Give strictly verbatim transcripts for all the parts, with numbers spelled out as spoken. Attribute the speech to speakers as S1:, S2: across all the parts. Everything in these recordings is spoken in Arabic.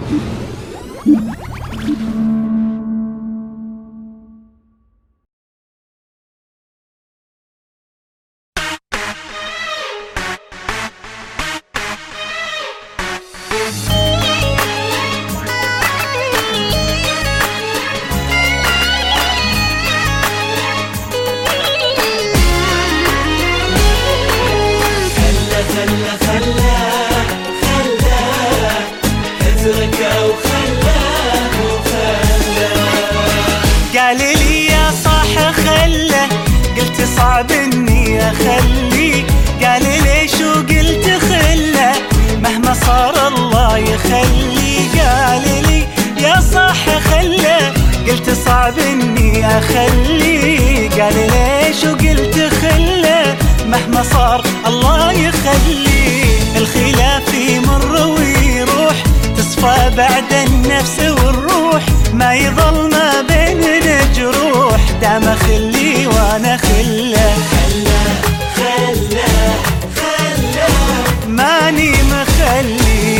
S1: قال لي يا صاح خله، قلت صعب اني اخليه. قال ليش وقلت خله، مهما صار الله يخليه. قال لي يا صاح خله، قلت صعب اني اخليه. قال ليش وقلت خله، مهما صار الله يخليه. الخلاف يمر ويروح، تصفى بعد النفس والروح، ما يظل ما بيننا جروح. دام خلي وانا خله، خله خله خله ماني مخلي.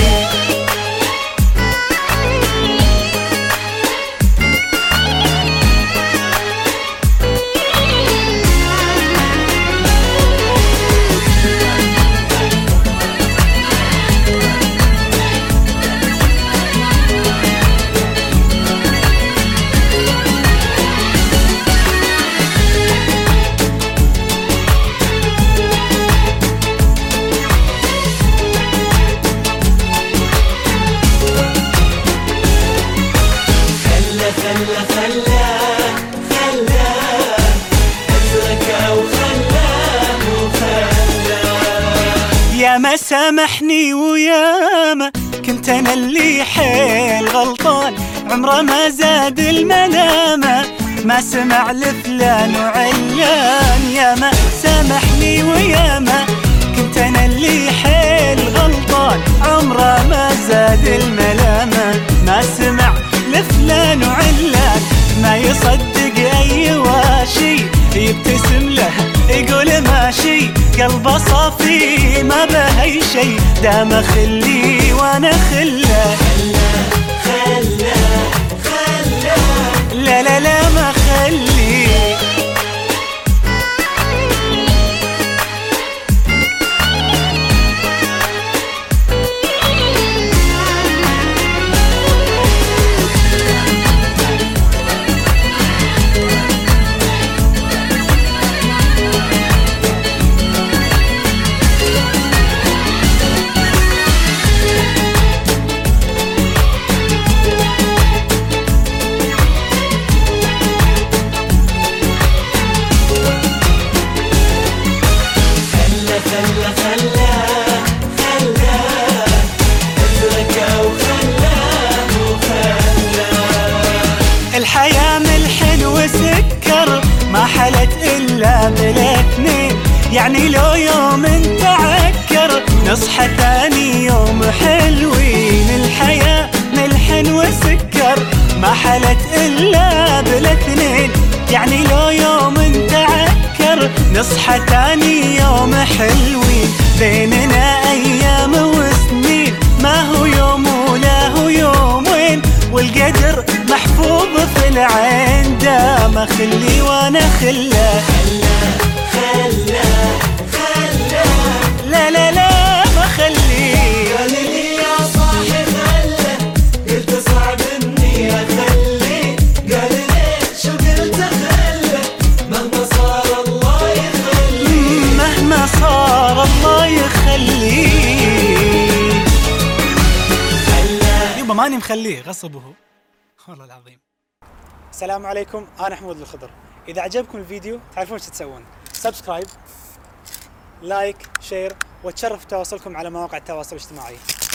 S1: يا ما سامحني ويا ما كنت انا اللي حيل غلطان. عمره ما زاد الملامة، ما سمع لفلان وعلان. يا ما سامحني ويا ما كنت انا اللي حيل غلطان. عمره ما زاد الملامة، ما سمع لفلان وعلان. ما يصدق اي واشي، يبتسم له يقول ماشي. قلبه صافي ما بهي شي، دام خلي وانا خله. خله خله لا لا لا ما خلي. الحياة ملح وسكر، ما حلت إلا بالاثنين. يعني لو يوم تعكر، نصحى ثاني يوم حلوين. الحياة ملح وسكر، ما حلت إلا بالاثنين. يعني لو يوم تعكر، نصحى ثاني يوم حلوين. بيننا أيام وسنين، ما هو يوم ولا هو يومين. والقدر محفوظ في العين، دام خلي وانا خله. خله خله لا لا لا ما خلي.
S2: قال لي يا صاحي خله، قلت صعب اني اخلي. قال ليش وقلت خله، مهما صار الله يخلي.
S1: مهما صار الله يخلي. يبا ماني مخليه غصب هو والله العظيم. السلام عليكم، انا حمود الخضر. اذا عجبكم الفيديو تعرفون ايش تسوون. سبسكرايب، لايك، شير، واتشرف بتواصلكم على مواقع التواصل الاجتماعي.